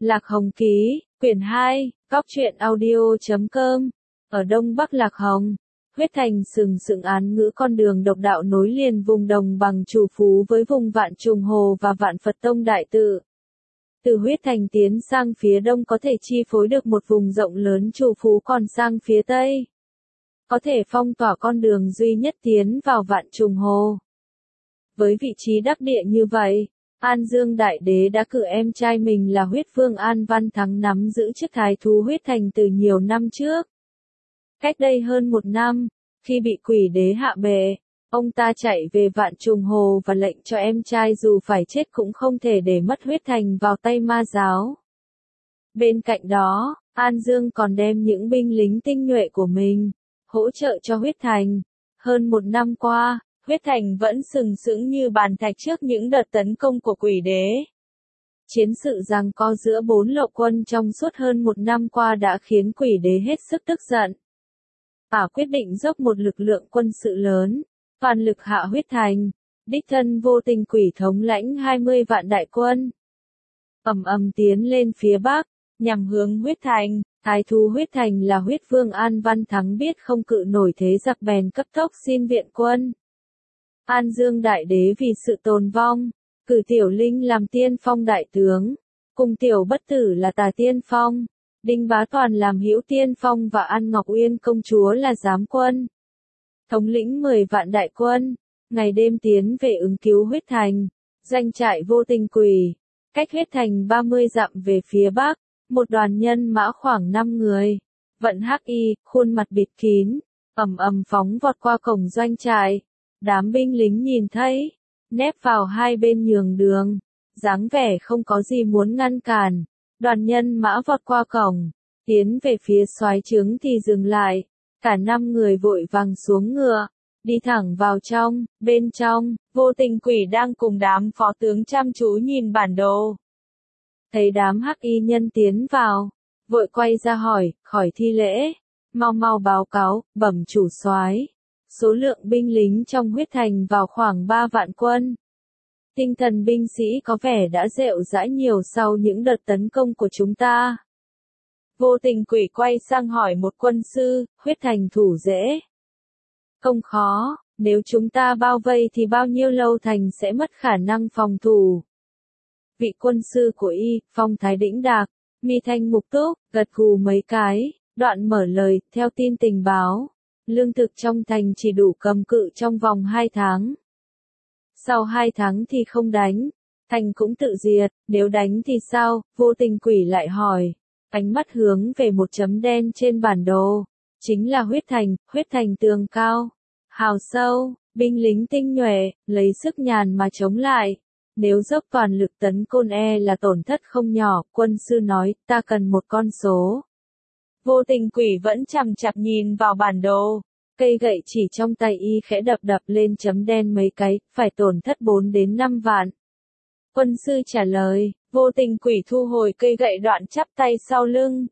Lạc Hồng ký, quyển 2, góc truyện audio.com. Ở Đông Bắc Lạc Hồng, huyết thành sừng sững án ngữ con đường độc đạo nối liền vùng đồng bằng Trù Phú với vùng Vạn Trùng Hồ và Vạn Phật Tông Đại Tự. Từ huyết thành tiến sang phía đông có thể chi phối được một vùng rộng lớn Trù Phú, còn sang phía tây có thể phong tỏa con đường duy nhất tiến vào Vạn Trùng Hồ. Với vị trí đắc địa như vậy, An Dương Đại Đế đã cử em trai mình là huyết vương An Văn Thắng nắm giữ chức thái thú huyết thành từ nhiều năm trước. Cách đây hơn 1 năm, khi bị quỷ đế hạ bệ, ông ta chạy về Vạn Trùng Hồ và lệnh cho em trai dù phải chết cũng không thể để mất huyết thành vào tay ma giáo. Bên cạnh đó, An Dương còn đem những binh lính tinh nhuệ của mình hỗ trợ cho huyết thành. Hơn 1 năm qua, huyết thành vẫn sừng sững như bàn thạch trước những đợt tấn công của quỷ đế. Chiến sự giằng co giữa 4 lộ quân trong suốt hơn 1 năm qua đã khiến quỷ đế hết sức tức giận. Ả quyết định dốc một lực lượng quân sự lớn, toàn lực hạ huyết thành, đích thân Vô Tình Quỷ thống lãnh 20 vạn đại quân. Ầm ầm tiến lên phía bắc, nhằm hướng huyết thành. Thái thú huyết thành là huyết vương An Văn Thắng biết không cự nổi thế giặc bèn cấp tốc xin viện quân. An Dương Đại Đế vì sự tồn vong, cử Tiểu Linh làm tiên phong đại tướng, cùng Tiểu Bất Tử là tà tiên phong, Đinh Bá Toàn làm hữu tiên phong và An Ngọc Uyên công chúa là giám quân. Thống lĩnh 10 vạn đại quân, ngày đêm tiến về ứng cứu huyết thành, doanh trại Vô Tình Quỷ, cách huyết thành 30 dặm về phía bắc. Một đoàn nhân mã khoảng 5 người, vận hắc y, khuôn mặt bịt kín, ầm ầm phóng vọt qua cổng doanh trại. Đám binh lính nhìn thấy, nép vào hai bên nhường đường, dáng vẻ không có gì muốn ngăn cản. Đoàn nhân mã vọt qua cổng, tiến về phía soái trướng thì dừng lại. Cả 5 người vội vàng xuống ngựa, đi thẳng vào trong. Bên trong, Vô Tình Quỷ đang cùng đám phó tướng chăm chú nhìn bản đồ. Thấy đám hắc y nhân tiến vào, vội quay ra hỏi, khỏi thi lễ, mau mau báo cáo, bẩm chủ soái, số lượng binh lính trong huyết thành vào khoảng 3 vạn quân. Tinh thần binh sĩ có vẻ đã rệu rãi nhiều sau những đợt tấn công của chúng ta. Vô Tình Quỷ quay sang hỏi một quân sư, huyết thành thủ dễ? Không khó, nếu chúng ta bao vây thì bao nhiêu lâu thành sẽ mất khả năng phòng thủ. Vị quân sư của y, phong thái đĩnh đạc, mi thanh mục túc, gật gù mấy cái, đoạn mở lời, theo tin tình báo, lương thực trong thành chỉ đủ cầm cự trong vòng 2 tháng. Sau 2 tháng thì không đánh, thành cũng tự diệt, nếu đánh thì sao? Vô Tình Quỷ lại hỏi, ánh mắt hướng về một chấm đen trên bản đồ, chính là huyết thành tường cao, hào sâu, binh lính tinh nhuệ, lấy sức nhàn mà chống lại. Nếu dốc toàn lực tấn công là tổn thất không nhỏ, quân sư nói, ta cần một con số. Vô Tình Quỷ vẫn chằm chằm nhìn vào bản đồ, cây gậy chỉ trong tay y khẽ đập đập lên chấm đen mấy cái, phải tổn thất 4 đến 5 vạn. Quân sư trả lời, Vô Tình Quỷ thu hồi cây gậy đoạn chắp tay sau lưng.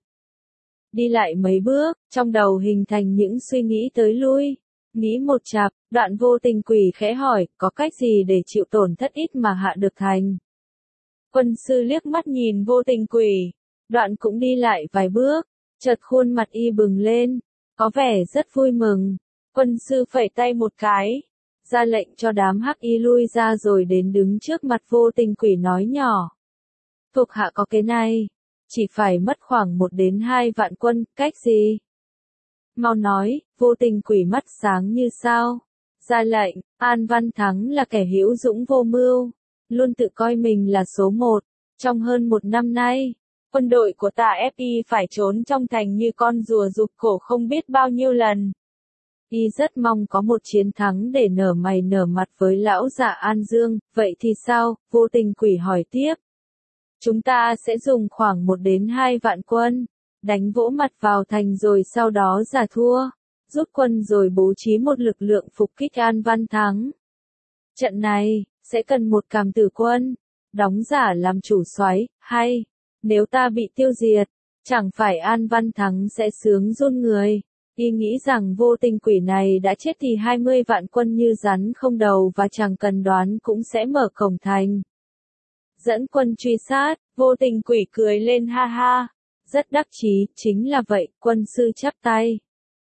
Đi lại mấy bước, trong đầu hình thành những suy nghĩ tới lui. Nghĩ một chặp, đoạn Vô Tình Quỷ khẽ hỏi, có cách gì để chịu tổn thất ít mà hạ được thành? Quân sư liếc mắt nhìn Vô Tình Quỷ, đoạn cũng đi lại vài bước, chợt khuôn mặt y bừng lên, có vẻ rất vui mừng. Quân sư phẩy tay một cái, ra lệnh cho đám hắc y lui ra rồi đến đứng trước mặt Vô Tình Quỷ nói nhỏ. Thuộc hạ có cái này, chỉ phải mất khoảng 1 đến 2 vạn quân, cách gì? Mau nói, Vô Tình Quỷ mắt sáng như sao. Ra lệnh, An Văn Thắng là kẻ hữu dũng vô mưu, luôn tự coi mình là số 1. Trong hơn 1 năm nay, quân đội của ta ép y phải trốn trong thành như con rùa rụt cổ không biết bao nhiêu lần. Y rất mong có một chiến thắng để nở mày nở mặt với lão già An Dương, vậy thì sao? Vô Tình Quỷ hỏi tiếp. Chúng ta sẽ dùng khoảng 1 đến 2 vạn quân, đánh vỗ mặt vào thành rồi sau đó giả thua, rút quân rồi bố trí một lực lượng phục kích An Văn Thắng. Trận này, sẽ cần một cảm tử quân, đóng giả làm chủ soái, hay, nếu ta bị tiêu diệt, chẳng phải An Văn Thắng sẽ sướng run người. Y nghĩ rằng Vô Tình Quỷ này đã chết thì 20 vạn quân như rắn không đầu và chẳng cần đoán cũng sẽ mở cổng thành. Dẫn quân truy sát, Vô Tình Quỷ cười lên ha ha, rất đắc chí, chính là vậy, quân sư chắp tay.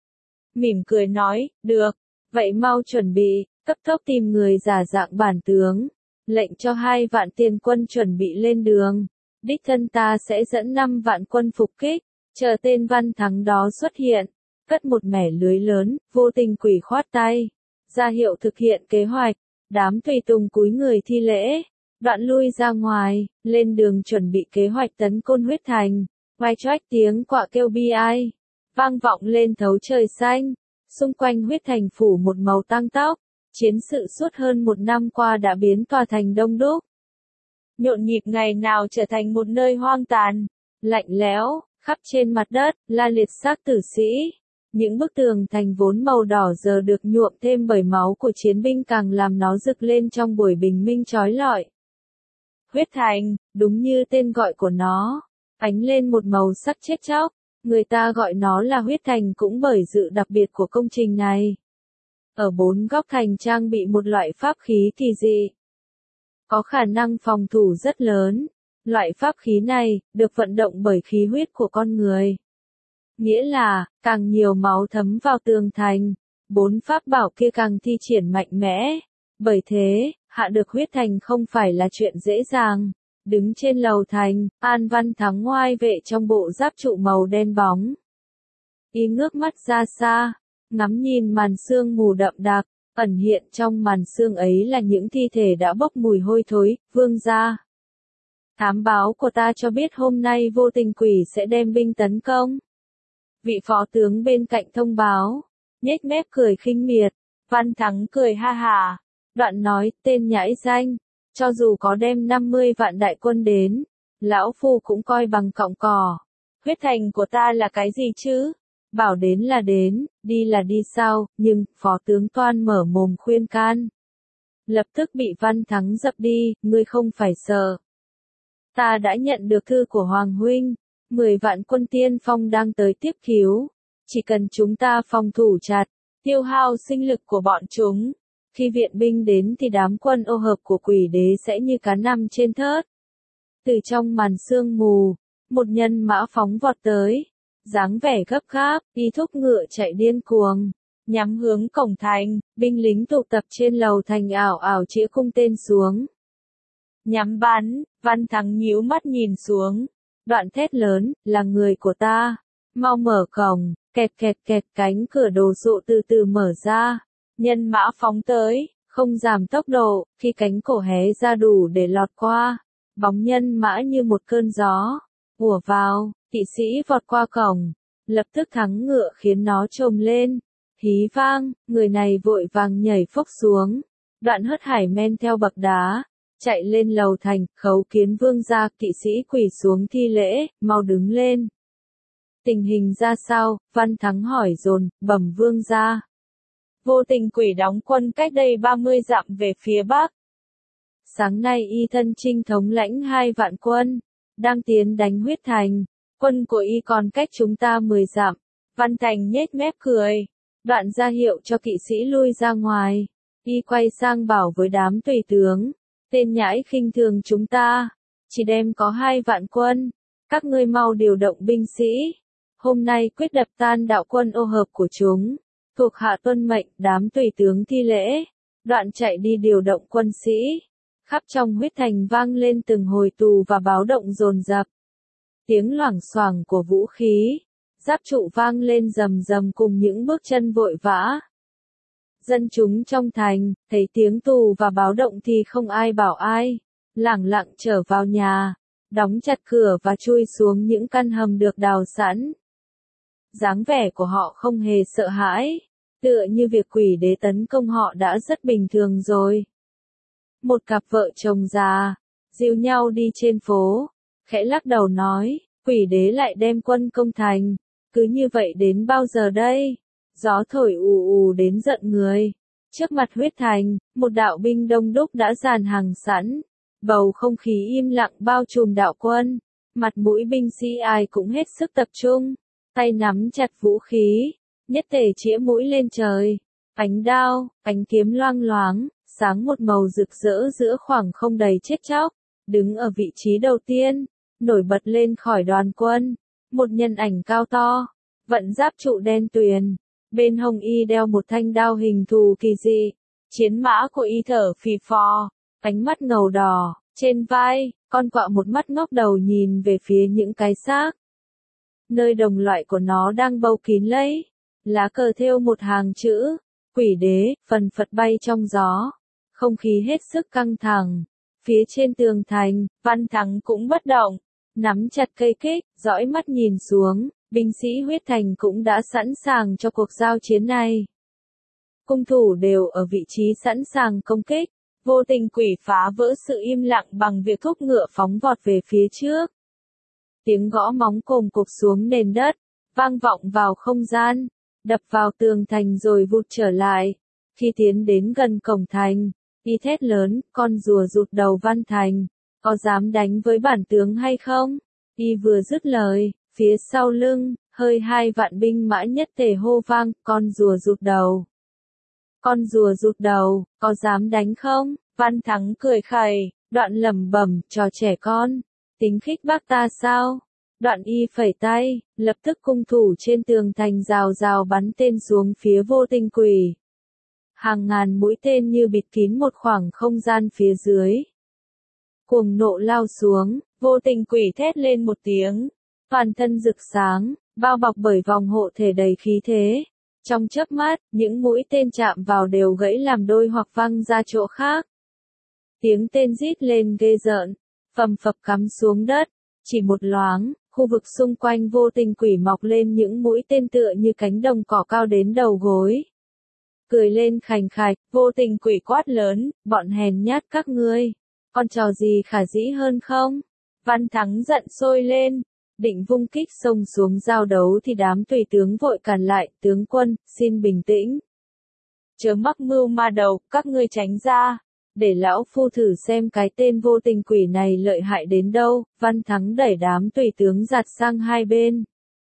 Mỉm cười nói, được, vậy mau chuẩn bị, cấp tốc tìm người giả dạng bản tướng, lệnh cho 2 vạn tiền quân chuẩn bị lên đường. Đích thân ta sẽ dẫn 5 vạn quân phục kích, chờ tên Văn Thắng đó xuất hiện, cất một mẻ lưới lớn, Vô Tình Quỷ khoát tay, ra hiệu thực hiện kế hoạch, đám tùy tùng cúi người thi lễ, đoạn lui ra ngoài, lên đường chuẩn bị kế hoạch tấn công huyết thành. Vai choách tiếng quạ kêu bi ai, vang vọng lên thấu trời xanh, xung quanh huyết thành phủ một màu tăng tóc, chiến sự suốt hơn 1 năm qua đã biến tòa thành đông đúc. Nhộn nhịp ngày nào trở thành một nơi hoang tàn, lạnh lẽo, khắp trên mặt đất, la liệt xác tử sĩ. Những bức tường thành vốn màu đỏ giờ được nhuộm thêm bởi máu của chiến binh càng làm nó rực lên trong buổi bình minh chói lọi. Huyết thành, đúng như tên gọi của nó, ánh lên một màu sắc chết chóc, người ta gọi nó là huyết thành cũng bởi sự đặc biệt của công trình này. Ở 4 góc thành trang bị một loại pháp khí kỳ dị, có khả năng phòng thủ rất lớn. Loại pháp khí này, được vận động bởi khí huyết của con người. Nghĩa là, càng nhiều máu thấm vào tường thành, 4 pháp bảo kia càng thi triển mạnh mẽ. Bởi thế, hạ được huyết thành không phải là chuyện dễ dàng. Đứng trên lầu thành, An Văn Thắng ngoai vệ trong bộ giáp trụ màu đen bóng. Y ngước mắt ra xa, ngắm nhìn màn sương mù đậm đặc, ẩn hiện trong màn sương ấy là những thi thể đã bốc mùi hôi thối, vương gia. Thám báo của ta cho biết hôm nay Vô Tình Quỷ sẽ đem binh tấn công. Vị phó tướng bên cạnh thông báo, nhếch mép cười khinh miệt, Văn Thắng cười ha hả, đoạn nói, tên nhãi danh, cho dù có đem 50 vạn đại quân đến, lão phu cũng coi bằng cọng cỏ. Huyết thành của ta là cái gì chứ? Bảo đến là đến, đi là đi sao, nhưng, phó tướng Toan mở mồm khuyên can. Lập tức bị Văn Thắng dập đi, ngươi không phải sợ. Ta đã nhận được thư của Hoàng Huynh, 10 vạn quân tiên phong đang tới tiếp cứu. Chỉ cần chúng ta phòng thủ chặt, tiêu hao sinh lực của bọn chúng. Khi viện binh đến thì đám quân ô hợp của quỷ đế sẽ như cá nằm trên thớt. Từ trong màn sương mù, một nhân mã phóng vọt tới. Dáng vẻ gấp gáp, y thúc ngựa chạy điên cuồng. Nhắm hướng cổng thành, binh lính tụ tập trên lầu thành ảo ảo chĩa cung tên xuống. Nhắm bắn, Văn Thắng nhíu mắt nhìn xuống. Đoạn thét lớn, là người của ta. Mau mở cổng, kẹt kẹt kẹt cánh cửa đồ sộ từ từ mở ra. Nhân mã phóng tới, không giảm tốc độ, khi cánh cổ hé ra đủ để lọt qua. Bóng nhân mã như một cơn gió, ùa vào, kỵ sĩ vọt qua cổng. Lập tức thắng ngựa khiến nó trồm lên. Hí vang, người này vội vàng nhảy phốc xuống. Đoạn hớt hải men theo bậc đá. Chạy lên lầu thành, khấu kiến vương gia, kỵ sĩ quỳ xuống thi lễ, mau đứng lên. Tình hình ra sao? Văn Thắng hỏi dồn, bẩm vương gia. Vô Tình Quỷ đóng quân cách đây 30 dặm về phía bắc. Sáng nay y thân chinh thống lãnh 2 vạn quân, đang tiến đánh huyết thành. Quân của y còn cách chúng ta 10 dặm. Văn Thành nhếch mép cười, đoạn ra hiệu cho kỵ sĩ lui ra ngoài. Y quay sang bảo với đám tùy tướng. Tên nhãi khinh thường chúng ta, chỉ đem có 2 vạn quân, các ngươi mau điều động binh sĩ, hôm nay quyết đập tan đạo quân ô hợp của chúng, thuộc hạ tuân mệnh. Đám tùy tướng thi lễ, đoạn chạy đi điều động quân sĩ, khắp trong huyết thành vang lên từng hồi tù và báo động dồn dập, tiếng loảng xoảng của vũ khí, giáp trụ vang lên rầm rầm cùng những bước chân vội vã. Dân chúng trong thành, thấy tiếng tù và báo động thì không ai bảo ai, lẳng lặng trở vào nhà, đóng chặt cửa và chui xuống những căn hầm được đào sẵn. Dáng vẻ của họ không hề sợ hãi, tựa như việc quỷ đế tấn công họ đã rất bình thường rồi. Một cặp vợ chồng già, dìu nhau đi trên phố, khẽ lắc đầu nói, quỷ đế lại đem quân công thành, cứ như vậy đến bao giờ đây? Gió thổi ù ù đến giận người. Trước mặt huyết thành, một đạo binh đông đúc đã dàn hàng sẵn. Bầu không khí im lặng bao trùm đạo quân. Mặt mũi binh sĩ ai cũng hết sức tập trung. Tay nắm chặt vũ khí. Nhất tề chĩa mũi lên trời. Ánh đao, ánh kiếm loang loáng, sáng một màu rực rỡ giữa khoảng không đầy chết chóc. Đứng ở vị trí đầu tiên, nổi bật lên khỏi đoàn quân, một nhân ảnh cao to, vận giáp trụ đen tuyền, bên hông y đeo một thanh đao hình thù kỳ dị, chiến mã của y thở phì phò, ánh mắt ngầu đỏ, trên vai, con quạ một mắt ngóc đầu nhìn về phía những cái xác. Nơi đồng loại của nó đang bâu kín lấy, lá cờ thêu một hàng chữ, quỷ đế, phần phật bay trong gió, không khí hết sức căng thẳng. Phía trên tường thành, Văn Thắng cũng bất động, nắm chặt cây kích, dõi mắt nhìn xuống, binh sĩ huyết thành cũng đã sẵn sàng cho cuộc giao chiến này. Cung thủ đều ở vị trí sẵn sàng công kích, vô tình quỷ phá vỡ sự im lặng bằng việc thúc ngựa phóng vọt về phía trước. Tiếng gõ móng cồm cộp xuống nền đất, vang vọng vào không gian, đập vào tường thành rồi vụt trở lại. Khi tiến đến gần cổng thành, y thét lớn, con rùa rụt đầu Văn Thành, có dám đánh với bản tướng hay không? Y vừa dứt lời, phía sau lưng, hơi 2 vạn binh mã nhất tề hô vang, con rùa rụt đầu. Con rùa rụt đầu, có dám đánh không? Văn Thắng cười khẩy, đoạn lẩm bẩm, trò trẻ con, tính khích bác ta sao? Đoạn y phẩy tay, lập tức cung thủ trên tường thành rào rào bắn tên xuống phía vô tình quỷ. Hàng ngàn mũi tên như bịt kín một khoảng không gian phía dưới. Cuồng nộ lao xuống, vô tình quỷ thét lên một tiếng, toàn thân rực sáng, bao bọc bởi vòng hộ thể đầy khí thế. Trong chớp mắt, những mũi tên chạm vào đều gãy làm đôi hoặc văng ra chỗ khác. Tiếng tên rít lên ghê rợn, phầm phập cắm xuống đất, chỉ một loáng, khu vực xung quanh vô tình quỷ mọc lên những mũi tên tựa như cánh đồng cỏ cao đến đầu gối. Cười lên khành khạch, vô tình quỷ quát lớn, bọn hèn nhát các ngươi, con trò gì khả dĩ hơn không? Văn Thắng giận sôi lên, định vung kích xông xuống giao đấu thì đám tùy tướng vội cản lại, tướng quân, xin bình tĩnh. Chớ mắc mưu ma đầu, các ngươi tránh ra, để lão phu thử xem cái tên vô tình quỷ này lợi hại đến đâu. Văn Thắng đẩy đám tùy tướng giạt sang hai bên.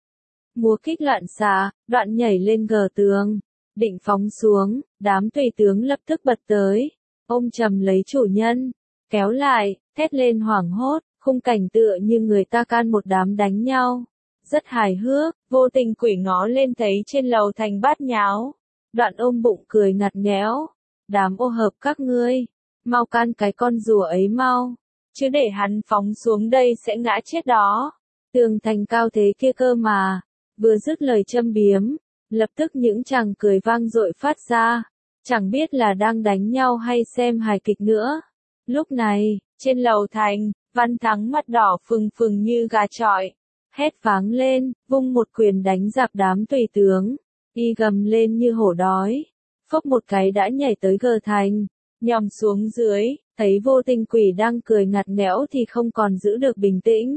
Múa kích loạn xạ, đoạn nhảy lên gờ tường, định phóng xuống, đám tùy tướng lập tức bật tới, ôm chầm lấy chủ nhân, kéo lại, thét lên hoảng hốt, khung cảnh tựa như người ta can một đám đánh nhau. Rất hài hước, vô tình quỷ ngó lên thấy trên lầu thành bát nháo, đoạn ôm bụng cười ngặt nghẽo, đám ô hợp các ngươi, mau can cái con rùa ấy mau, chứ để hắn phóng xuống đây sẽ ngã chết đó. Tường thành cao thế kia cơ mà, vừa dứt lời châm biếm, lập tức những chàng cười vang dội phát ra, chẳng biết là đang đánh nhau hay xem hài kịch nữa. Lúc này, trên lầu thành, Văn Thắng mặt đỏ phừng phừng như gà chọi, hét váng lên, vung một quyền đánh giặc đám tùy tướng, y gầm lên như hổ đói, phốc một cái đã nhảy tới gờ thành, nhòm xuống dưới, thấy vô tình quỷ đang cười ngặt nghẽo thì không còn giữ được bình tĩnh.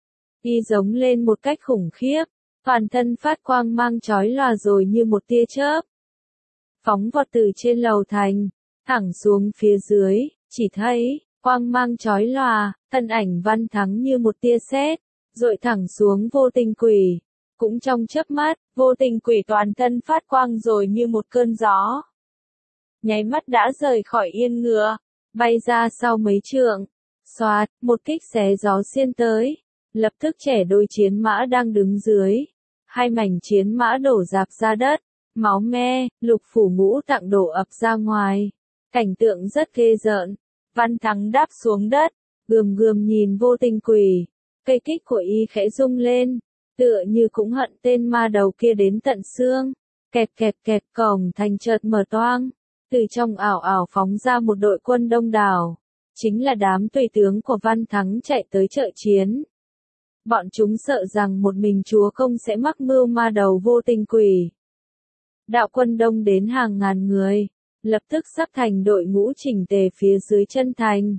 Y giống lên một cách khủng khiếp, toàn thân phát quang mang chói lòa rồi như một tia chớp. Phóng vọt từ trên lầu thành, thẳng xuống phía dưới, chỉ thấy, quang mang chói lòa, thân ảnh Văn Thắng như một tia sét, dội thẳng xuống vô tình quỷ. Cũng trong chớp mắt, vô tình quỷ toàn thân phát quang rồi như một cơn gió. Nháy mắt đã rời khỏi yên ngựa, bay ra sau mấy trượng. Xoạt, một kích xé gió xiên tới, lập tức chẻ đôi chiến mã đang đứng dưới. Hai mảnh chiến mã đổ rạp ra đất, máu me, lục phủ ngũ tạng đổ ập ra ngoài. Cảnh tượng rất ghê rợn. Văn Thắng đáp xuống đất, gườm gườm nhìn vô tình quỷ. Cây kích của y khẽ rung lên, tựa như cũng hận tên ma đầu kia đến tận xương. Kẹt kẹt kẹt, cổng thành chợt mở toang. Từ trong ảo ảo phóng ra một đội quân đông đảo. Chính là đám tùy tướng của Văn Thắng chạy tới trợ chiến. Bọn chúng sợ rằng một mình chúa công sẽ mắc mưu ma đầu vô tình quỷ. Đạo quân đông đến hàng ngàn người, lập tức sắp thành đội ngũ chỉnh tề phía dưới chân thành.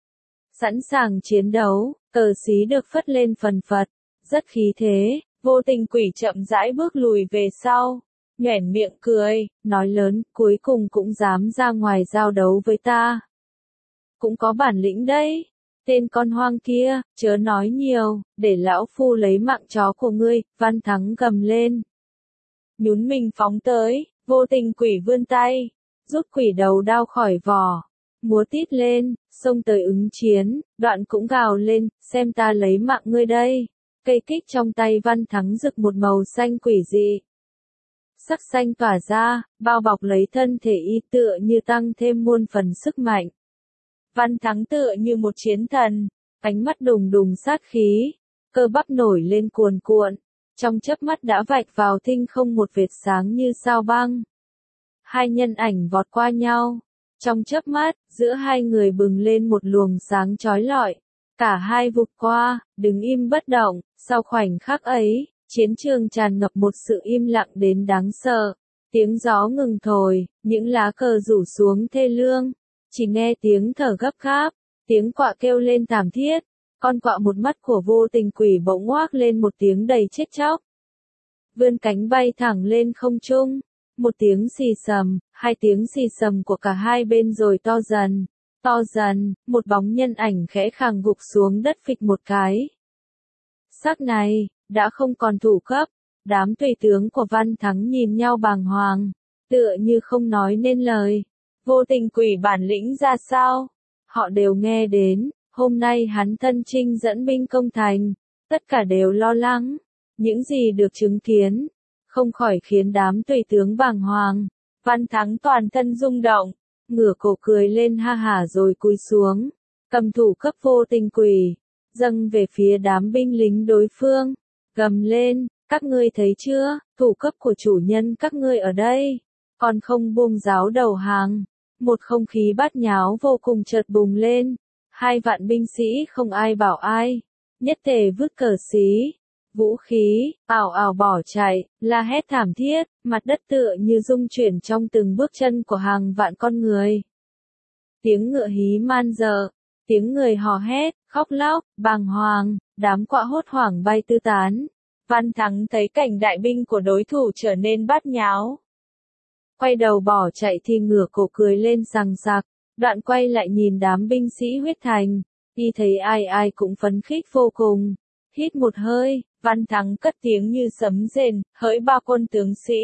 Sẵn sàng chiến đấu, cờ xí được phất lên phần phật, rất khí thế, vô tình quỷ chậm rãi bước lùi về sau, nhoẻn miệng cười, nói lớn, cuối cùng cũng dám ra ngoài giao đấu với ta. Cũng có bản lĩnh đấy. Tên con hoang kia, chớ nói nhiều, để lão phu lấy mạng chó của ngươi. Văn Thắng gầm lên. Nhún mình phóng tới, vô tình quỷ vươn tay, rút quỷ đầu đao khỏi vỏ, múa tít lên, xông tới ứng chiến, đoạn cũng gào lên, xem ta lấy mạng ngươi đây. Cây kích trong tay Văn Thắng rực một màu xanh quỷ dị. Sắc xanh tỏa ra, bao bọc lấy thân thể y tựa như tăng thêm muôn phần sức mạnh. Văn Thắng tựa như một chiến thần, ánh mắt đùng đùng sát khí, cơ bắp nổi lên cuồn cuộn, trong chớp mắt đã vạch vào thinh không một vệt sáng như sao băng. Hai nhân ảnh vọt qua nhau, trong chớp mắt, giữa hai người bừng lên một luồng sáng chói lọi. Cả hai vụt qua, đứng im bất động, sau khoảnh khắc ấy, chiến trường tràn ngập một sự im lặng đến đáng sợ. Tiếng gió ngừng thổi, những lá cờ rủ xuống thê lương, chỉ nghe tiếng thở gấp gáp, tiếng quạ kêu lên thảm thiết, con quạ một mắt của Vô Tình Quỷ bỗng ngoác lên một tiếng đầy chết chóc. Vươn cánh bay thẳng lên không trung, một tiếng xì xầm, hai tiếng xì xầm của cả hai bên rồi to dần, một bóng nhân ảnh khẽ khàng gục xuống đất phịch một cái. Sắc này, đã không còn thủ cấp, đám tùy tướng của Văn Thắng nhìn nhau bàng hoàng, tựa như không nói nên lời. Vô Tình Quỷ bản lĩnh ra sao? Họ đều nghe đến, hôm nay hắn thân chinh dẫn binh công thành, tất cả đều lo lắng, những gì được chứng kiến, không khỏi khiến đám tùy tướng bàng hoàng. Văn Thắng toàn thân rung động, ngửa cổ cười lên ha hả rồi cúi xuống, cầm thủ cấp Vô Tình Quỷ, dâng về phía đám binh lính đối phương, gầm lên, các ngươi thấy chưa, thủ cấp của chủ nhân các ngươi ở đây, còn không buông giáo đầu hàng. Một không khí bát nháo vô cùng chợt bùng lên, 2 vạn binh sĩ không ai bảo ai, nhất tề vứt cờ xí, vũ khí, ảo ảo bỏ chạy, la hét thảm thiết, mặt đất tựa như rung chuyển trong từng bước chân của hàng vạn con người. Tiếng ngựa hí man dợ, tiếng người hò hét, khóc lóc, bàng hoàng, đám quạ hốt hoảng bay tứ tán. Văn Thắng thấy cảnh đại binh của đối thủ trở nên bát nháo, quay đầu bỏ chạy thì ngửa cổ cười lên sằng sặc, đoạn quay lại nhìn đám binh sĩ huyết thành, y thấy ai ai cũng phấn khích vô cùng. Hít một hơi, Văn Thắng cất tiếng như sấm rền, hỡi ba quân tướng sĩ.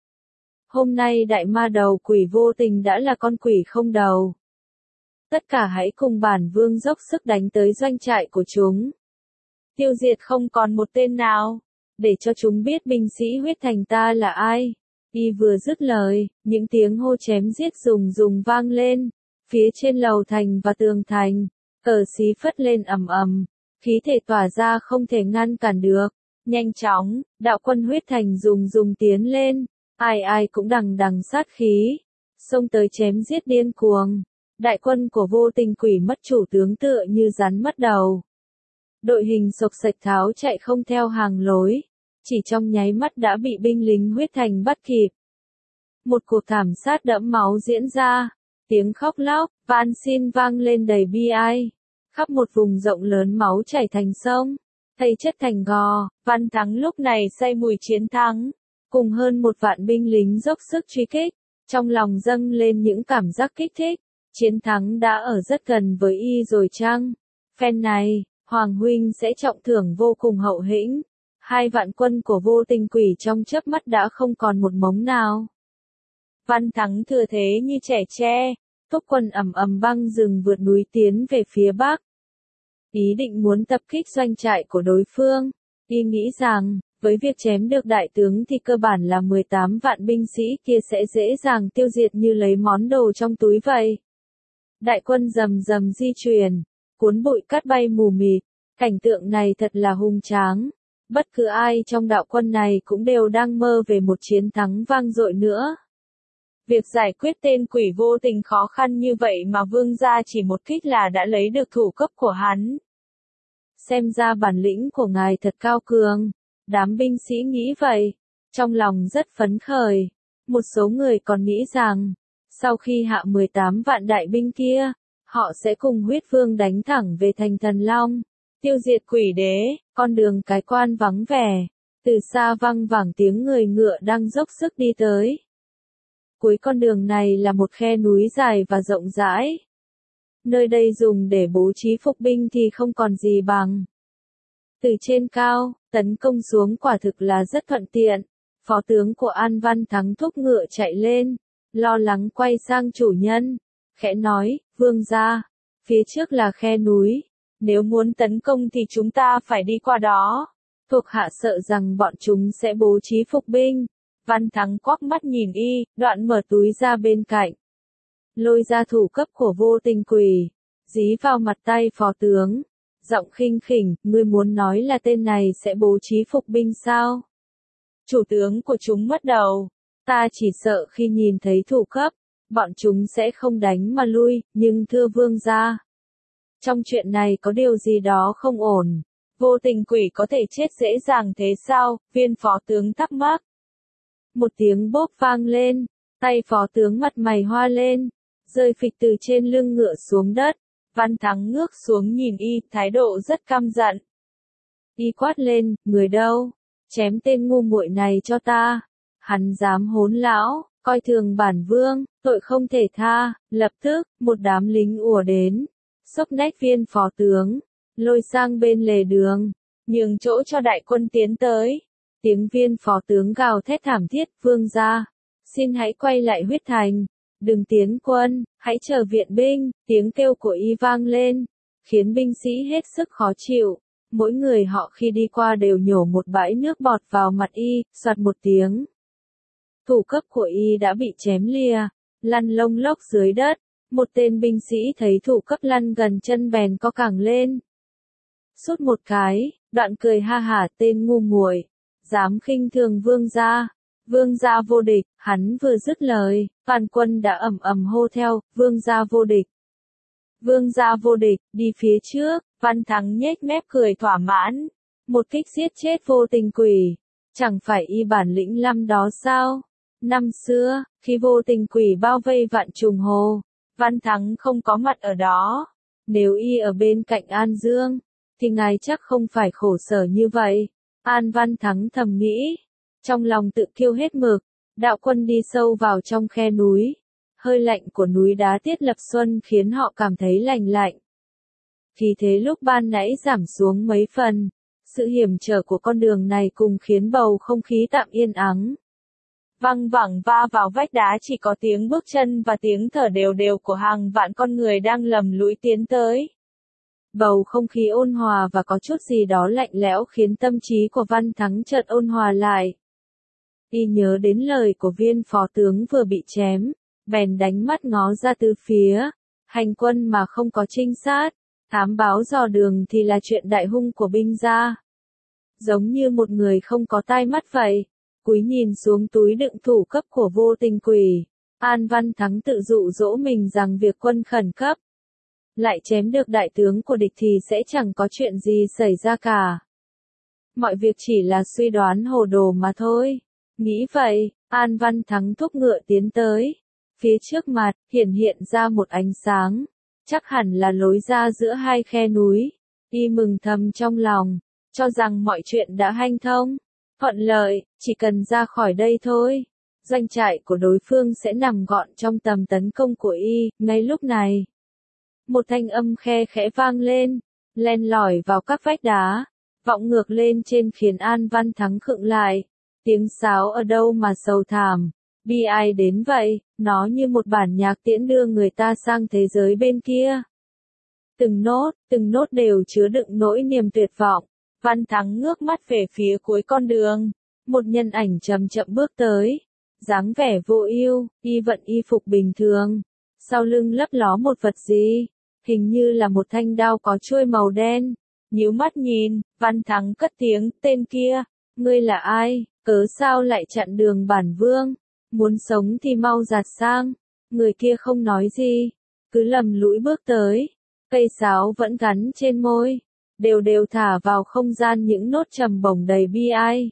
Hôm nay đại ma đầu quỷ Vô Tình đã là con quỷ không đầu. Tất cả hãy cùng bản vương dốc sức đánh tới doanh trại của chúng. Tiêu diệt không còn một tên nào, để cho chúng biết binh sĩ huyết thành ta là ai. Y vừa dứt lời, những tiếng hô chém giết rùng vang lên, phía trên lầu thành và tường thành, cờ xí phất lên ầm ầm, khí thể tỏa ra không thể ngăn cản được. Nhanh chóng, đạo quân huyết thành rùng tiến lên, ai ai cũng đằng đằng sát khí, xông tới chém giết điên cuồng. Đại quân của Vô Tình Quỷ mất chủ tướng tựa như rắn mất đầu. Đội hình xộc xệch tháo chạy không theo hàng lối, chỉ trong nháy mắt đã bị binh lính huyết thành bắt kịp. Một cuộc thảm sát đẫm máu diễn ra, tiếng khóc lóc, van xin vang lên đầy bi ai. Khắp một vùng rộng lớn máu chảy thành sông, thây chất thành gò. Văn Thắng lúc này say mùi chiến thắng, cùng hơn 1 vạn binh lính dốc sức truy kích, trong lòng dâng lên những cảm giác kích thích. Chiến thắng đã ở rất gần với y rồi chăng? Phen này, Hoàng huynh sẽ trọng thưởng vô cùng hậu hĩnh. 2 vạn quân của Vô Tình Quỷ trong chớp mắt đã không còn một mống nào. Văn Thắng thừa thế như trẻ tre, thúc quân ầm ầm băng rừng vượt núi tiến về phía bắc. Ý định muốn tập kích doanh trại của đối phương. Y nghĩ rằng, với việc chém được đại tướng thì cơ bản là 18 vạn binh sĩ kia sẽ dễ dàng tiêu diệt như lấy món đồ trong túi vậy. Đại quân rầm rầm di chuyển, cuốn bụi cát bay mù mịt, cảnh tượng này thật là hùng tráng. Bất cứ ai trong đạo quân này cũng đều đang mơ về một chiến thắng vang dội nữa. Việc giải quyết tên quỷ Vô Tình khó khăn như vậy mà vương gia chỉ một kích là đã lấy được thủ cấp của hắn. Xem ra bản lĩnh của ngài thật cao cường, đám binh sĩ nghĩ vậy, trong lòng rất phấn khởi. Một số người còn nghĩ rằng, sau khi hạ 18 vạn đại binh kia, họ sẽ cùng huyết vương đánh thẳng về thành Thần Long, tiêu diệt quỷ đế. Con đường cái quan vắng vẻ, từ xa vang vẳng tiếng người ngựa đang dốc sức đi tới. Cuối con đường này là một khe núi dài và rộng rãi. Nơi đây dùng để bố trí phục binh thì không còn gì bằng. Từ trên cao, tấn công xuống quả thực là rất thuận tiện. Phó tướng của An Văn Thắng thúc ngựa chạy lên, lo lắng quay sang chủ nhân, khẽ nói, vương gia, Phía trước là khe núi. Nếu muốn tấn công thì chúng ta phải đi qua đó. Thuộc hạ sợ rằng bọn chúng sẽ bố trí phục binh. Văn Thắng quắc mắt nhìn y, đoạn mở túi ra bên cạnh. Lôi ra thủ cấp của Vô Tình Quỷ. Dí vào mặt tay phó tướng. Giọng khinh khỉnh, ngươi muốn nói là tên này sẽ bố trí phục binh sao? Chủ tướng của chúng mất đầu. Ta chỉ sợ khi nhìn thấy thủ cấp, bọn chúng sẽ không đánh mà lui, nhưng thưa vương gia. Trong chuyện này có điều gì đó không ổn. Vô Tình Quỷ có thể chết dễ dàng thế sao? Viên phó tướng thắc mắc. Một tiếng bốp vang lên, tay phó tướng mặt mày hoa lên, rơi phịch từ trên lưng ngựa xuống đất. Văn Thắng ngước xuống nhìn y, thái độ rất căm giận. Y quát lên, người đâu? Chém tên ngu muội này cho ta. Hắn dám hỗn lão, coi thường bản vương, tội không thể tha. Lập tức, một đám lính ùa đến, xốc nách viên phó tướng, lôi sang bên lề đường, nhường chỗ cho đại quân tiến tới. Tiếng viên phó tướng gào thét thảm thiết, vương gia, xin hãy quay lại huyết thành. Đừng tiến quân, hãy chờ viện binh, tiếng kêu của y vang lên, khiến binh sĩ hết sức khó chịu. Mỗi người họ khi đi qua đều nhổ một bãi nước bọt vào mặt y, soạt một tiếng. Thủ cấp của y đã bị chém lìa, lăn lông lốc dưới đất. Một tên binh sĩ thấy thủ cấp lăn gần chân bèn co cẳng lên. Sút một cái, đoạn cười ha hả, tên ngu muội, dám khinh thường vương gia. Vương gia vô địch. Hắn vừa dứt lời, toàn quân đã ầm ầm hô theo, vương gia vô địch. Vương gia vô địch, đi phía trước. Văn Thắng nhếch mép cười thỏa mãn. Một kích giết chết Vô Tình Quỷ. Chẳng phải y bản lĩnh lắm đó sao? Năm xưa, khi Vô Tình Quỷ bao vây Vạn Trùng Hồ, Văn Thắng không có mặt ở đó. Nếu y ở bên cạnh An Dương, thì ngài chắc không phải khổ sở như vậy. An Văn Thắng thầm nghĩ. Trong lòng tự kiêu hết mực, đạo quân đi sâu vào trong khe núi. Hơi lạnh của núi đá Tiết Lập Xuân khiến họ cảm thấy lành lạnh. Khí thế lúc ban nãy giảm xuống mấy phần. Sự hiểm trở của con đường này cùng khiến bầu không khí tạm yên ắng. Văng vẳng va vào vách đá chỉ có tiếng bước chân và tiếng thở đều đều của hàng vạn con người đang lầm lũi tiến tới. Bầu không khí ôn hòa và có chút gì đó lạnh lẽo khiến tâm trí của Văn Thắng chợt ôn hòa lại. Y nhớ đến lời của viên phó tướng vừa bị chém, bèn đánh mắt ngó ra từ phía. Hành quân mà không có trinh sát, thám báo dò đường thì là chuyện đại hung của binh gia. Giống như một người không có tai mắt vậy. Cúi nhìn xuống túi đựng thủ cấp của Vô Tình Quỷ, An Văn Thắng tự dụ dỗ mình rằng việc quân khẩn cấp. Lại chém được đại tướng của địch thì sẽ chẳng có chuyện gì xảy ra cả. Mọi việc chỉ là suy đoán hồ đồ mà thôi. Nghĩ vậy, An Văn Thắng thúc ngựa tiến tới. Phía trước mặt, hiện ra một ánh sáng. Chắc hẳn là lối ra giữa hai khe núi. Y mừng thầm trong lòng, cho rằng mọi chuyện đã hanh thông. Thuận lợi, chỉ cần ra khỏi đây thôi. Doanh trại của đối phương sẽ nằm gọn trong tầm tấn công của y. Ngay lúc này, một thanh âm khe khẽ vang lên, len lỏi vào các vách đá, vọng ngược lên trên khiến An Văn Thắng khựng lại. Tiếng sáo ở đâu mà sầu thảm, bi ai đến vậy, nó như một bản nhạc tiễn đưa người ta sang thế giới bên kia. Từng nốt đều chứa đựng nỗi niềm tuyệt vọng. Văn Thắng ngước mắt về phía cuối con đường, một nhân ảnh chậm chậm bước tới, dáng vẻ vô ưu, y vận y phục bình thường, sau lưng lấp ló một vật gì, hình như là một thanh đao có chuôi màu đen. Nhíu mắt nhìn, Văn Thắng cất tiếng, tên kia, ngươi là ai, cớ sao lại chặn đường bản vương, muốn sống thì mau giạt sang. Người kia không nói gì, cứ lầm lũi bước tới, cây sáo vẫn gắn trên môi. Đều thả vào không gian những nốt trầm bổng đầy bi ai.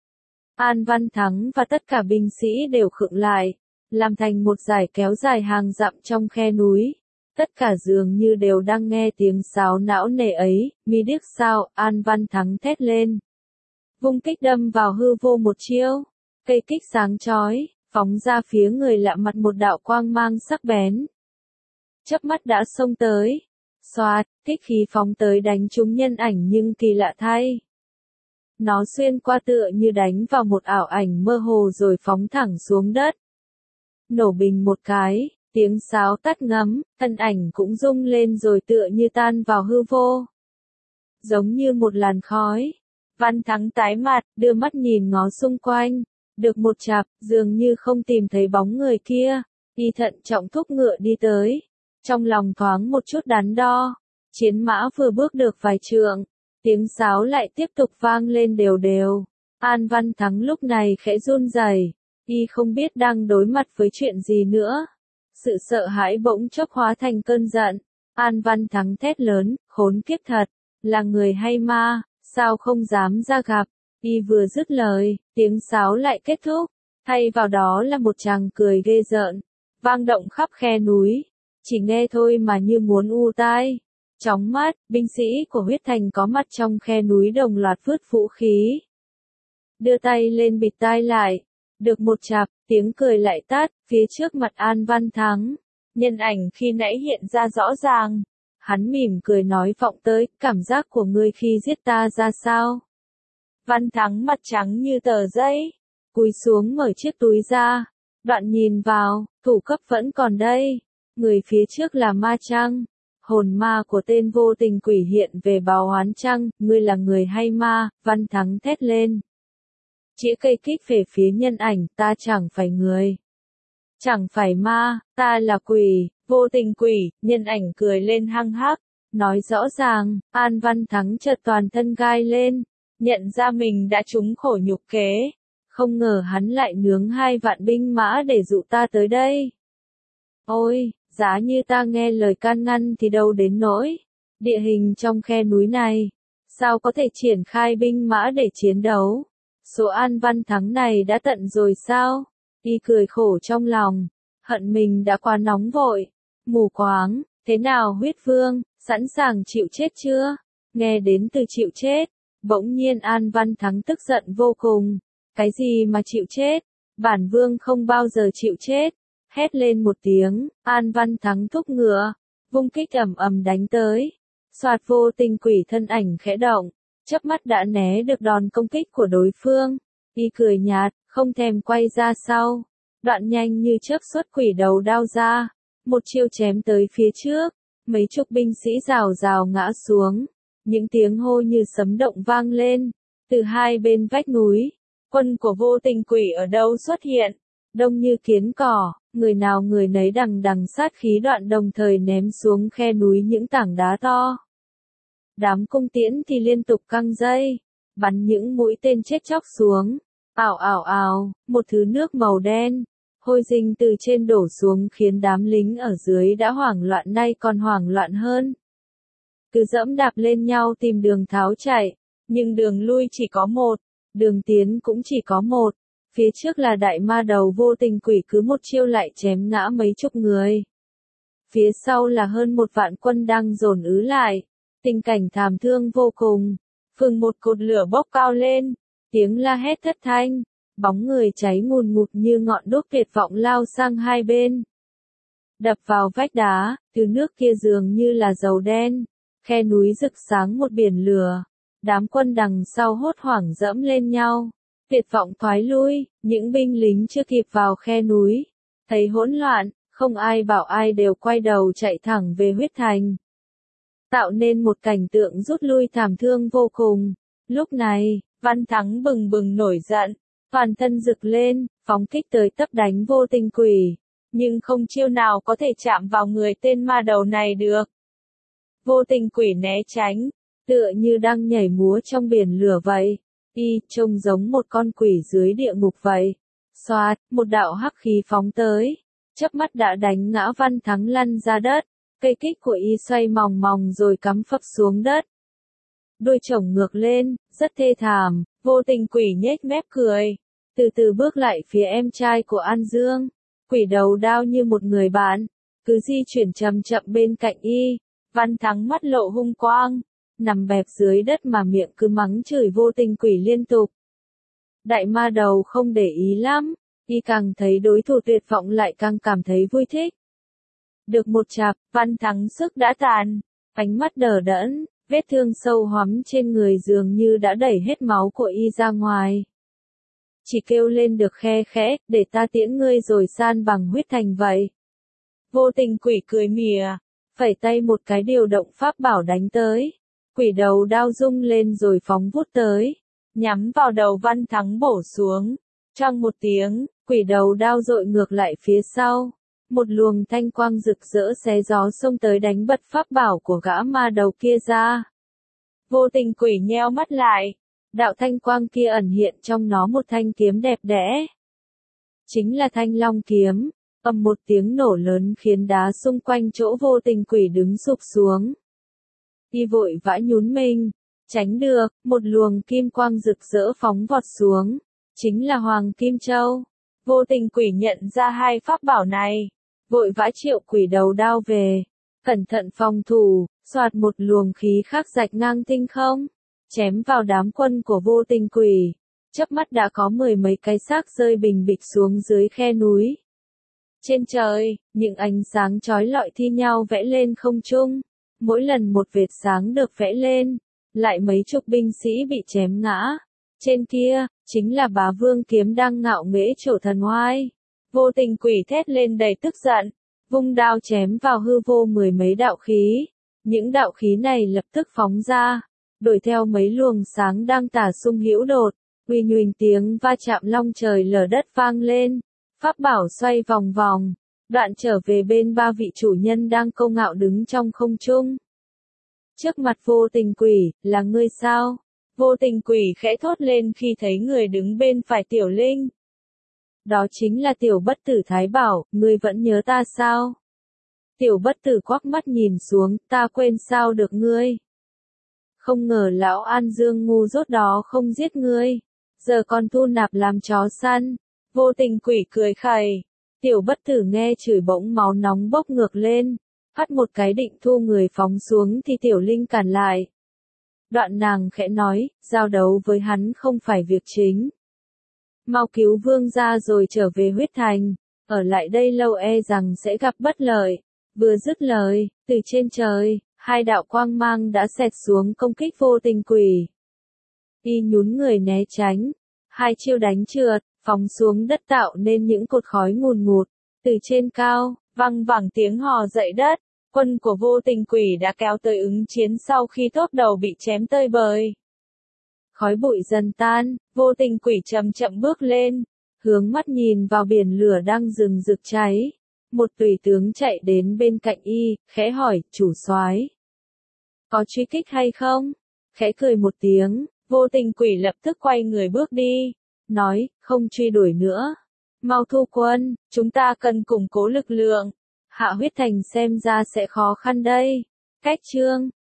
An Văn Thắng và tất cả binh sĩ đều khựng lại, làm thành một dải kéo dài hàng dặm trong khe núi. Tất cả dường như đều đang nghe tiếng sáo não nề ấy. Mi điếc sao? An Văn Thắng thét lên, vung kích đâm vào hư vô một chiêu. Cây kích sáng chói, phóng ra phía người lạ mặt một đạo quang mang sắc bén. Chớp mắt đã xông tới. Xoạt, kích khí phóng tới đánh trúng nhân ảnh nhưng kỳ lạ thay. Nó xuyên qua tựa như đánh vào một ảo ảnh mơ hồ rồi phóng thẳng xuống đất. Nổ bình một cái, Tiếng sáo tắt ngấm, thân ảnh cũng rung lên rồi tựa như tan vào hư vô. Giống như một làn khói. Văn Thắng tái mặt, đưa mắt nhìn ngó xung quanh. Được một chặp, dường như không tìm thấy bóng người kia. Y thận trọng thúc ngựa đi tới. Trong lòng thoáng một chút đắn đo. Chiến mã vừa bước được vài trượng. Tiếng sáo lại tiếp tục vang lên đều đều. An Văn Thắng lúc này khẽ run rẩy. Y không biết đang đối mặt với chuyện gì nữa. Sự sợ hãi bỗng chốc hóa thành cơn giận. An Văn Thắng thét lớn, khốn kiếp thật, là người hay ma, sao không dám ra gặp. Y vừa dứt lời, tiếng sáo lại kết thúc, thay vào đó là một tràng cười ghê rợn, vang động khắp khe núi. Chỉ nghe thôi mà như muốn u tai. Chóng mắt, binh sĩ của huyết thành có mặt trong khe núi đồng loạt vứt vũ khí. Đưa tay lên bịt tai lại. Được một chặp, tiếng cười lại tắt, phía trước mặt An Văn Thắng. Nhân ảnh khi nãy hiện ra rõ ràng. Hắn mỉm cười nói vọng tới, cảm giác của ngươi khi giết ta ra sao? Văn Thắng mặt trắng như tờ giấy, cúi xuống mở chiếc túi ra. Đoạn nhìn vào, thủ cấp vẫn còn đây. Người phía trước là ma chăng? Hồn ma của tên vô tình quỷ hiện về báo oán chăng? Ngươi là người hay ma? Văn Thắng thét lên. Chĩa cây kích về phía nhân ảnh, ta chẳng phải người. Chẳng phải ma, ta là quỷ, vô tình quỷ. Nhân ảnh cười lên hăng hắc, nói rõ ràng. An Văn Thắng chợt toàn thân gai lên, nhận ra mình đã trúng khổ nhục kế. Không ngờ hắn lại nướng 2 vạn binh mã để dụ ta tới đây. Ôi, giá như ta nghe lời can ngăn thì đâu đến nỗi. Địa hình trong khe núi này, sao có thể triển khai binh mã để chiến đấu? Số An Văn Thắng này đã tận rồi sao? Y cười khổ trong lòng, hận mình đã quá nóng vội, mù quáng. Thế nào huyết vương, sẵn sàng chịu chết chưa? Nghe đến từ chịu chết, bỗng nhiên An Văn Thắng tức giận vô cùng. Cái gì mà chịu chết? Bản vương không bao giờ chịu chết. Hét lên một tiếng, An Văn Thắng thúc ngựa, vung kích ầm ầm đánh tới. Soạt, vô tình quỷ thân ảnh khẽ động, chớp mắt đã né được đòn công kích của đối phương. Y cười nhạt, không thèm quay ra sau. Đoạn nhanh như chớp xuất quỷ đầu đao ra, một chiêu chém tới phía trước. Mấy chục binh sĩ rào rào ngã xuống. Những tiếng hô như sấm động vang lên. Từ hai bên vách núi, quân của vô tình quỷ ở đâu xuất hiện? Đông như kiến cỏ, người nào người nấy đằng đằng sát khí đoạn đồng thời ném xuống khe núi những tảng đá to. Đám cung tiễn thì liên tục căng dây, bắn những mũi tên chết chóc xuống. Ào ào ào, một thứ nước màu đen, hôi dinh từ trên đổ xuống khiến đám lính ở dưới đã hoảng loạn nay còn hoảng loạn hơn. Cứ dẫm đạp lên nhau tìm đường tháo chạy, nhưng đường lui chỉ có một, đường tiến cũng chỉ có một. Phía trước là đại ma đầu vô tình quỷ cứ một chiêu lại chém ngã mấy chục người. Phía sau là hơn 1 vạn quân đang dồn ứ lại. Tình cảnh thảm thương vô cùng. Phừng một cột lửa bốc cao lên. Tiếng la hét thất thanh. Bóng người cháy ngùn ngụt như ngọn đuốc tuyệt vọng lao sang hai bên. Đập vào vách đá, từ nước kia dường như là dầu đen. Khe núi rực sáng một biển lửa. Đám quân đằng sau hốt hoảng dẫm lên nhau. Tuyệt vọng thoái lui, những binh lính chưa kịp vào khe núi. Thấy hỗn loạn, không ai bảo ai đều quay đầu chạy thẳng về huyết thành. Tạo nên một cảnh tượng rút lui thảm thương vô cùng. Lúc này, Văn Thắng bừng bừng nổi giận, toàn thân rực lên, phóng kích tới tấp đánh vô tình quỷ. Nhưng không chiêu nào có thể chạm vào người tên ma đầu này được. Vô tình quỷ né tránh, tựa như đang nhảy múa trong biển lửa vậy. Y trông giống một con quỷ dưới địa ngục vậy. Xoạt, một đạo hắc khí phóng tới, chớp mắt đã đánh ngã Văn Thắng lăn ra đất. Cây kích của Y xoay mòng mòng rồi cắm phập xuống đất. Đuôi chổng ngược lên, rất thê thảm. Vô tình quỷ nhếch mép cười, từ từ bước lại phía em trai của An Dương. Quỷ đầu đao như một người bạn, cứ di chuyển chậm chậm bên cạnh Y. Văn Thắng mắt lộ hung quang, nằm bẹp dưới đất mà miệng cứ mắng chửi vô tình quỷ liên tục. Đại ma đầu không để ý lắm, Y càng thấy đối thủ tuyệt vọng lại càng cảm thấy vui thích. Được một chặp, Văn Thắng sức đã tàn, ánh mắt đờ đẫn, vết thương sâu hoắm trên người dường như đã đẩy hết máu của Y ra ngoài. Chỉ kêu lên được khe khẽ, để ta tiễn ngươi rồi san bằng huyết thành vậy. Vô Tình Quỷ cười mỉa, phẩy tay một cái điều động pháp bảo đánh tới. Quỷ đầu đao rung lên rồi phóng vút tới, nhắm vào đầu Văn Thắng bổ xuống. Choang một tiếng, quỷ đầu đao dội ngược lại phía sau. Một luồng thanh quang rực rỡ xé gió xông tới đánh bật pháp bảo của gã ma đầu kia ra. Vô Tình Quỷ nheo mắt lại, đạo thanh quang kia ẩn hiện trong nó một thanh kiếm đẹp đẽ. Chính là Thanh Long kiếm. Ầm một tiếng nổ lớn khiến đá xung quanh chỗ Vô Tình Quỷ đứng sụp xuống. Y vội vã nhún mình, tránh được, một luồng kim quang rực rỡ phóng vọt xuống. Chính là Hoàng Kim Châu. Vô Tình Quỷ nhận ra hai pháp bảo này, vội vã triệu quỷ đầu đao về. Cẩn thận phòng thủ, xoạt một luồng khí khác rạch ngang tinh không, chém vào đám quân của Vô Tình Quỷ. Chớp mắt đã có mười mấy cái xác rơi bình bịch xuống dưới khe núi. Trên trời, những ánh sáng chói lọi thi nhau vẽ lên không trung. Mỗi lần một vệt sáng được vẽ lên, lại mấy chục binh sĩ bị chém ngã. Trên kia, chính là Bá Vương kiếm đang ngạo nghễ trổ thần oai. Vô Tình Quỷ thét lên đầy tức giận, vung đao chém vào hư vô mười mấy đạo khí. Những đạo khí này lập tức phóng ra, đuổi theo mấy luồng sáng đang tả xung hữu đột. Uy nhuỳnh tiếng va chạm long trời lở đất vang lên. Pháp bảo xoay vòng vòng, đoạn trở về bên ba vị chủ nhân đang câu ngạo đứng trong không trung. Trước mặt Vô Tình Quỷ, là ngươi sao? Vô Tình Quỷ khẽ thốt lên khi thấy người đứng bên phải Tiểu Linh. Đó chính là Tiểu Bất Tử Thái bảo, ngươi vẫn nhớ ta sao? Tiểu Bất Tử quắc mắt nhìn xuống, ta quên sao được ngươi. Không ngờ lão An Dương ngu dốt đó không giết ngươi, giờ còn thu nạp làm chó săn. Vô Tình Quỷ cười khẩy. Tiểu Bất Tử nghe chửi bỗng máu nóng bốc ngược lên, hắt một cái định thu người phóng xuống thì Tiểu Linh cản lại. Đoạn nàng khẽ nói, giao đấu với hắn không phải việc chính. Mau cứu vương gia rồi trở về huyết thành, ở lại đây lâu e rằng sẽ gặp bất lợi. Vừa dứt lời, từ trên trời, hai đạo quang mang đã xẹt xuống công kích Vô Tình Quỷ. Y nhún người né tránh, hai chiêu đánh trượt, phóng xuống đất tạo nên những cột khói ngùn ngụt. Từ trên cao, vang vẳng tiếng hò dậy đất, quân của Vô Tình Quỷ đã kéo tới ứng chiến sau khi top đầu bị chém tơi bời. Khói bụi dần tan, Vô Tình Quỷ chậm chậm bước lên, hướng mắt nhìn vào biển lửa đang rừng rực cháy. Một tùy tướng chạy đến bên cạnh y, khẽ hỏi, chủ soái, có truy kích hay không? Khẽ cười một tiếng, Vô Tình Quỷ lập tức quay người bước đi, nói, không truy đuổi nữa. Mau thu quân, chúng ta cần củng cố lực lượng. Hạ huyết thành xem ra sẽ khó khăn đây. Cách chương